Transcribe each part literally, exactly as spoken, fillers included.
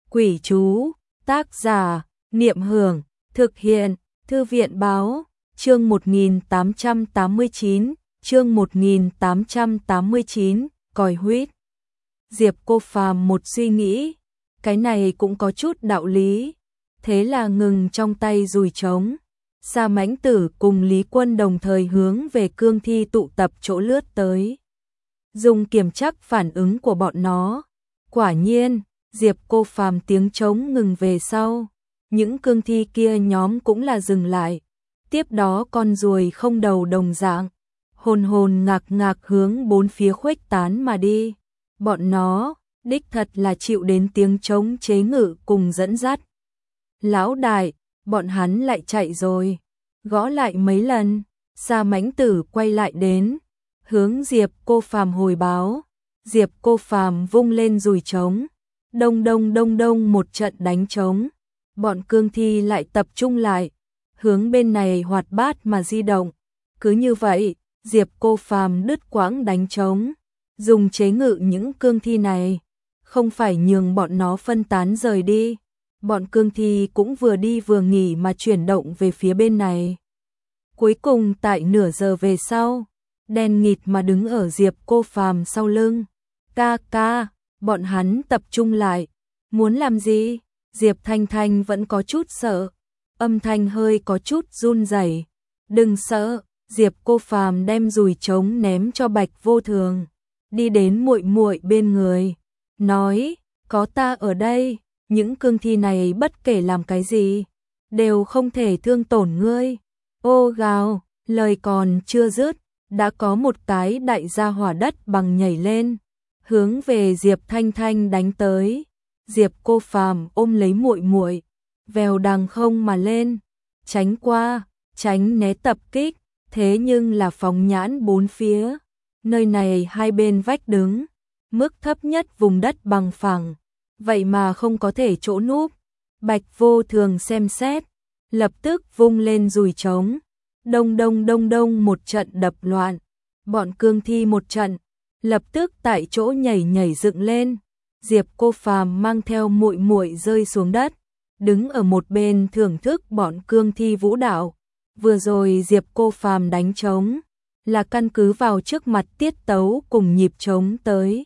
Quỷ chú, tác giả, Niệm Hưởng, thực hiện, Thư viện báo, chương một nghìn tám trăm tám mươi chín, chương một nghìn tám trăm tám mươi chín, còi huýt. Diệp Cô Phàm một suy nghĩ, cái này cũng có chút đạo lý, thế là ngừng trong tay dùi trống. Sa Mãnh Tử cùng Lý Quân đồng thời hướng về cương thi tụ tập chỗ lướt tới. Dùng kiểm chắc phản ứng của bọn nó. Quả nhiên, Diệp Cô Phàm tiếng trống ngừng về sau. Những cương thi kia nhóm cũng là dừng lại. Tiếp đó con ruồi không đầu đồng dạng, hồn hồn ngạc ngạc hướng bốn phía khuếch tán mà đi. Bọn nó, đích thật là chịu đến tiếng trống chế ngự cùng dẫn dắt. Lão đại, bọn hắn lại chạy rồi. Gõ lại mấy lần, Sa Mãnh Tử quay lại đến, hướng Diệp Cô Phàm hồi báo. Diệp Cô Phàm vung lên dùi trống, đông đông đông đông một trận đánh trống. Bọn cương thi lại tập trung lại, hướng bên này hoạt bát mà di động. Cứ như vậy, Diệp Cô Phàm đứt quãng đánh trống, dùng chế ngự những cương thi này, không phải nhường bọn nó phân tán rời đi. Bọn cương thi cũng vừa đi vừa nghỉ mà chuyển động về phía bên này. Cuối cùng tại nửa giờ về sau, đen nghịt mà đứng ở Diệp Cô Phàm sau lưng. Ca ca, bọn hắn tập trung lại. Muốn làm gì? Diệp Thanh Thanh vẫn có chút sợ, âm thanh hơi có chút run rẩy. Đừng sợ, Diệp Cô Phàm đem dùi trống ném cho Bạch Vô Thường, đi đến muội muội bên người, nói, có ta ở đây, những cương thi này bất kể làm cái gì, đều không thể thương tổn ngươi. Ô gào, lời còn chưa dứt, đã có một cái đại gia hỏa đất bằng nhảy lên, hướng về Diệp Thanh Thanh đánh tới. Diệp Cô Phàm ôm lấy muội muội, vèo đằng không mà lên, tránh qua, tránh né tập kích, thế nhưng là phóng nhãn bốn phía. Nơi này hai bên vách đứng, mức thấp nhất vùng đất bằng phẳng, vậy mà không có thể chỗ núp. Bạch Vô Thường xem xét, lập tức vung lên dùi trống, đông đông đông đông một trận đập loạn. Bọn cương thi một trận, lập tức tại chỗ nhảy nhảy dựng lên. Diệp Cô Phàm mang theo muội muội rơi xuống đất, đứng ở một bên thưởng thức bọn cương thi vũ đạo. Vừa rồi Diệp Cô Phàm đánh trống, là căn cứ vào trước mặt tiết tấu cùng nhịp trống tới.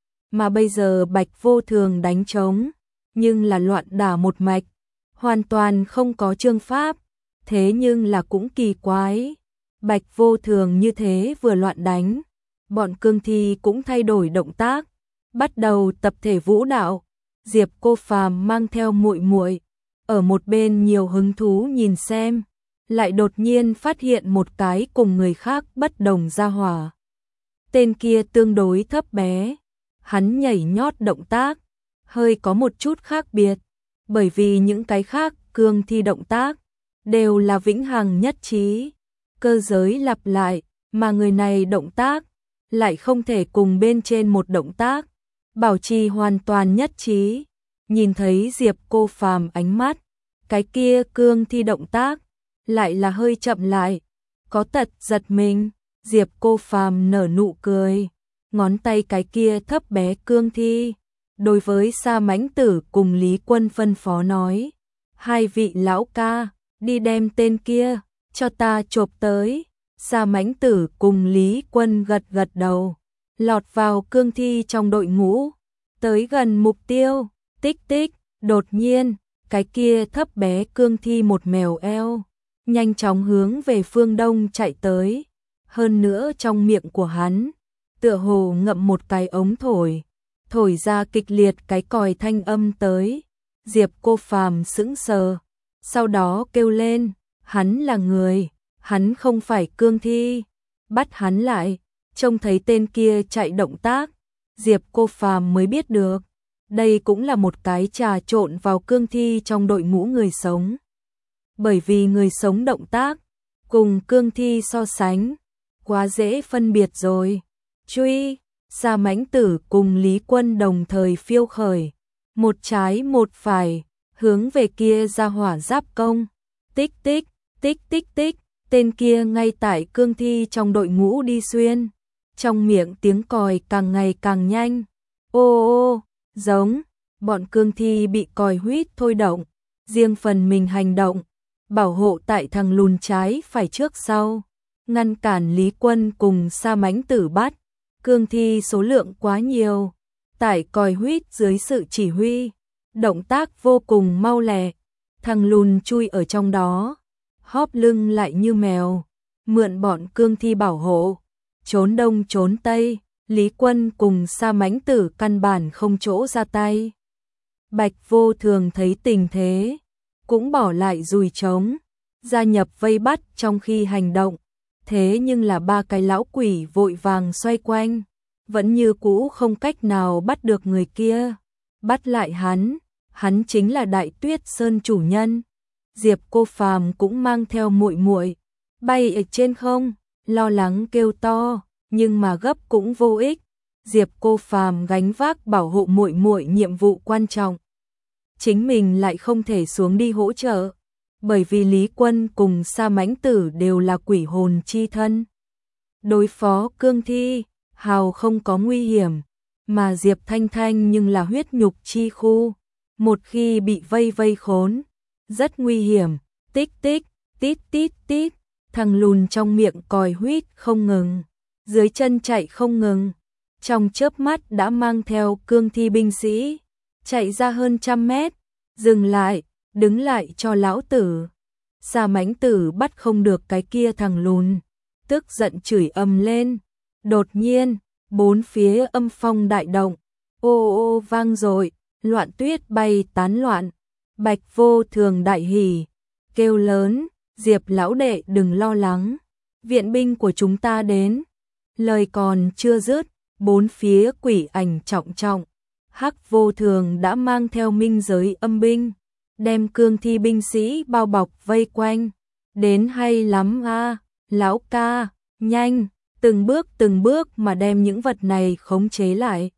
Mà bây giờ Bạch Vô Thường đánh trống, nhưng là loạn đả một mạch, hoàn toàn không có chương pháp. Thế nhưng là cũng kỳ quái, Bạch Vô Thường như thế vừa loạn đánh, bọn cương thi cũng thay đổi động tác, bắt đầu tập thể vũ đạo. Diệp Cô Phàm mang theo muội muội ở một bên nhiều hứng thú nhìn xem, lại đột nhiên phát hiện một cái cùng người khác bất đồng gia hỏa. Tên kia tương đối thấp bé, hắn nhảy nhót động tác hơi có một chút khác biệt, bởi vì những cái khác cương thi động tác đều là vĩnh hằng nhất trí, cơ giới lặp lại, mà người này động tác lại không thể cùng bên trên một động tác bảo trì hoàn toàn nhất trí. Nhìn thấy Diệp Cô Phàm ánh mắt, cái kia cương thi động tác lại là hơi chậm lại, có tật giật mình. Diệp Cô Phàm nở nụ cười, ngón tay cái kia thấp bé cương thi, đối với Sa Mãnh Tử cùng Lý Quân phân phó nói, hai vị lão ca, đi đem tên kia cho ta chộp tới. Sa Mãnh Tử cùng Lý Quân gật gật đầu, lọt vào cương thi trong đội ngũ, tới gần mục tiêu. Tích tích, đột nhiên, cái kia thấp bé cương thi một mèo eo, nhanh chóng hướng về phương đông chạy tới. Hơn nữa trong miệng của hắn, tựa hồ ngậm một cái ống thổi, thổi ra kịch liệt cái còi thanh âm tới. Diệp Cô Phàm sững sờ, sau đó kêu lên, hắn là người, hắn không phải cương thi. Bắt hắn lại. Trông thấy tên kia chạy động tác, Diệp Cô Phàm mới biết được, đây cũng là một cái trà trộn vào cương thi trong đội ngũ người sống. Bởi vì người sống động tác cùng cương thi so sánh quá dễ phân biệt rồi. Truy, Sa Mãnh Tử cùng Lý Quân đồng thời phiêu khởi, một trái một phải, hướng về kia ra hỏa giáp công. Tích tích, tích tích tích, tên kia ngay tại cương thi trong đội ngũ đi xuyên, trong miệng tiếng còi càng ngày càng nhanh. Ô ô, giống, bọn cương thi bị còi huýt thôi động, riêng phần mình hành động, bảo hộ tại thằng lùn trái phải trước sau, ngăn cản Lý Quân cùng Sa Mãnh Tử bắt. Cương thi số lượng quá nhiều, tại còi huýt dưới sự chỉ huy, động tác vô cùng mau lẹ, thằng lùn chui ở trong đó, hóp lưng lại như mèo, mượn bọn cương thi bảo hộ, trốn đông trốn tây, Lý Quân cùng Sa Mãnh Tử căn bản không chỗ ra tay. Bạch Vô Thường thấy tình thế, cũng bỏ lại dùi trống, gia nhập vây bắt trong khi hành động, thế nhưng là ba cái lão quỷ vội vàng xoay quanh, vẫn như cũ không cách nào bắt được người kia. Bắt lại hắn, hắn chính là Đại Tuyết Sơn chủ nhân. Diệp Cô Phàm cũng mang theo muội muội, bay ở trên không, lo lắng kêu to, nhưng mà gấp cũng vô ích. Diệp Cô Phàm gánh vác bảo hộ muội muội nhiệm vụ quan trọng, chính mình lại không thể xuống đi hỗ trợ, bởi vì Lý Quân cùng Sa Mãnh Tử đều là quỷ hồn chi thân. Đối phó cương thi, hào không có nguy hiểm, mà Diệp Thanh Thanh nhưng là huyết nhục chi khu, một khi bị vây vây khốn, rất nguy hiểm. Tích tích, tít tít tít, thằng lùn trong miệng còi huýt không ngừng, dưới chân chạy không ngừng, trong chớp mắt đã mang theo cương thi binh sĩ, chạy ra hơn trăm mét, dừng lại, đứng lại cho lão tử. Sa Mãnh Tử bắt không được cái kia thằng lùn, tức giận chửi ầm lên. Đột nhiên, bốn phía âm phong đại động, ô ô vang dội, loạn tuyết bay tán loạn. Bạch Vô Thường đại hỉ, kêu lớn, Diệp lão đệ đừng lo lắng, viện binh của chúng ta đến. Lời còn chưa dứt, bốn phía quỷ ảnh trọng trọng, Hắc Vô Thường đã mang theo minh giới âm binh, đem cương thi binh sĩ bao bọc vây quanh. Đến hay lắm a, lão ca, nhanh, từng bước từng bước mà đem những vật này khống chế lại.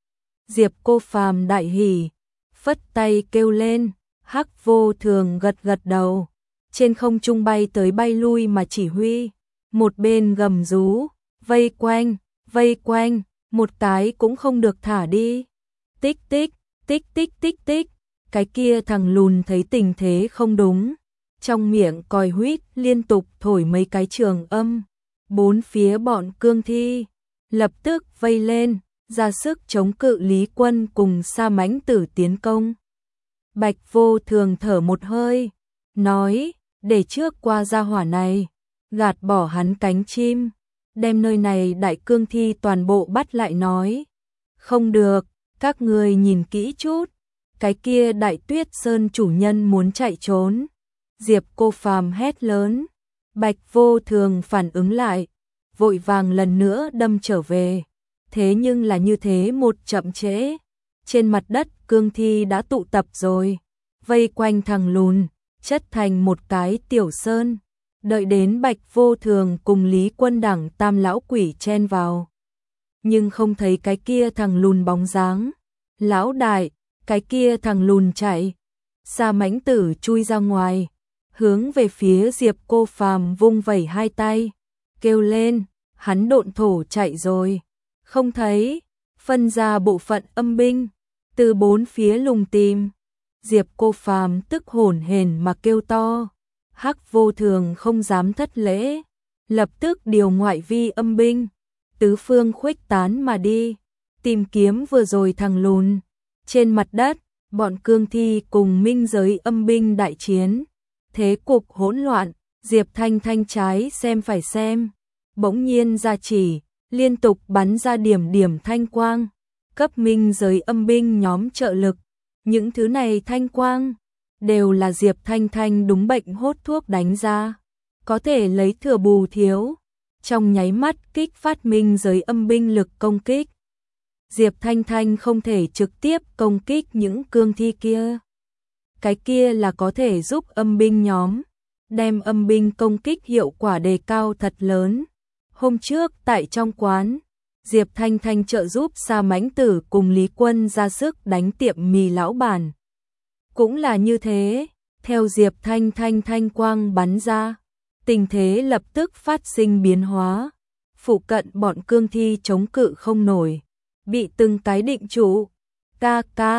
Diệp Cô Phàm đại hỉ, phất tay kêu lên. Hắc Vô Thường gật gật đầu, trên không trung bay tới bay lui mà chỉ huy, một bên gầm rú, vây quanh, vây quanh, một cái cũng không được thả đi. Tích tích, tích tích tích tích, cái kia thằng lùn thấy tình thế không đúng, trong miệng còi huýt liên tục thổi mấy cái trường âm, bốn phía bọn cương thi lập tức vây lên, ra sức chống cự Lý Quân cùng Sa Mãnh Tử tiến công. Bạch Vô Thường thở một hơi, nói, để trước qua gia hỏa này, gạt bỏ hắn cánh chim, đem nơi này đại cương thi toàn bộ bắt lại nói. Không được, các người nhìn kỹ chút, cái kia Đại Tuyết Sơn chủ nhân muốn chạy trốn. Diệp Cô Phàm hét lớn, Bạch Vô Thường phản ứng lại, vội vàng lần nữa đâm trở về, thế nhưng là như thế một chậm trễ. Trên mặt đất cương thi đã tụ tập rồi, vây quanh thằng lùn, chất thành một cái tiểu sơn, đợi đến Bạch Vô Thường cùng Lý Quân đẳng tam lão quỷ chen vào. Nhưng không thấy cái kia thằng lùn bóng dáng. Lão đại, cái kia thằng lùn chạy. Sa Mãnh Tử chui ra ngoài, hướng về phía Diệp Cô Phàm vung vẩy hai tay, kêu lên, hắn độn thổ chạy rồi. Không thấy, phân ra bộ phận âm binh, từ bốn phía lùng tìm. Diệp Cô Phàm tức hổn hển mà kêu to. Hắc Vô Thường không dám thất lễ, lập tức điều ngoại vi âm binh, tứ phương khuếch tán mà đi, tìm kiếm vừa rồi thằng lùn. Trên mặt đất, bọn cương thi cùng minh giới âm binh đại chiến, thế cục hỗn loạn. Diệp Thanh Thanh trái xem phải xem, bỗng nhiên ra chỉ, liên tục bắn ra điểm điểm thanh quang, cấp minh giới âm binh nhóm trợ lực. Những thứ này thanh quang đều là Diệp Thanh Thanh đúng bệnh hốt thuốc đánh ra, có thể lấy thừa bù thiếu, trong nháy mắt kích phát minh giới âm binh lực công kích. Diệp Thanh Thanh không thể trực tiếp công kích những cương thi kia, cái kia là có thể giúp âm binh nhóm đem âm binh công kích hiệu quả đề cao thật lớn. Hôm trước tại trong quán, Diệp Thanh Thanh trợ giúp Sa Mãnh Tử cùng Lý Quân ra sức đánh tiệm mì lão bản. Cũng là như thế, theo Diệp Thanh Thanh thanh quang bắn ra, tình thế lập tức phát sinh biến hóa. Phụ cận bọn cương thi chống cự không nổi, bị từng cái định trụ. Ca ca,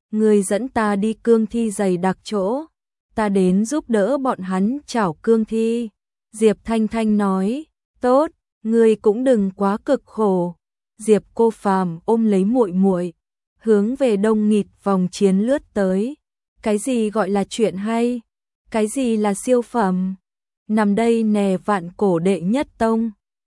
người dẫn ta đi cương thi dày đặc chỗ, ta đến giúp đỡ bọn hắn chảo cương thi. Diệp Thanh Thanh nói, tốt, ngươi cũng đừng quá cực khổ. Diệp Cô Phàm ôm lấy muội muội, hướng về đông nghịt vòng chiến lướt tới. Cái gì gọi là chuyện hay? Cái gì là siêu phẩm? Nằm đây nè vạn cổ đệ nhất tông.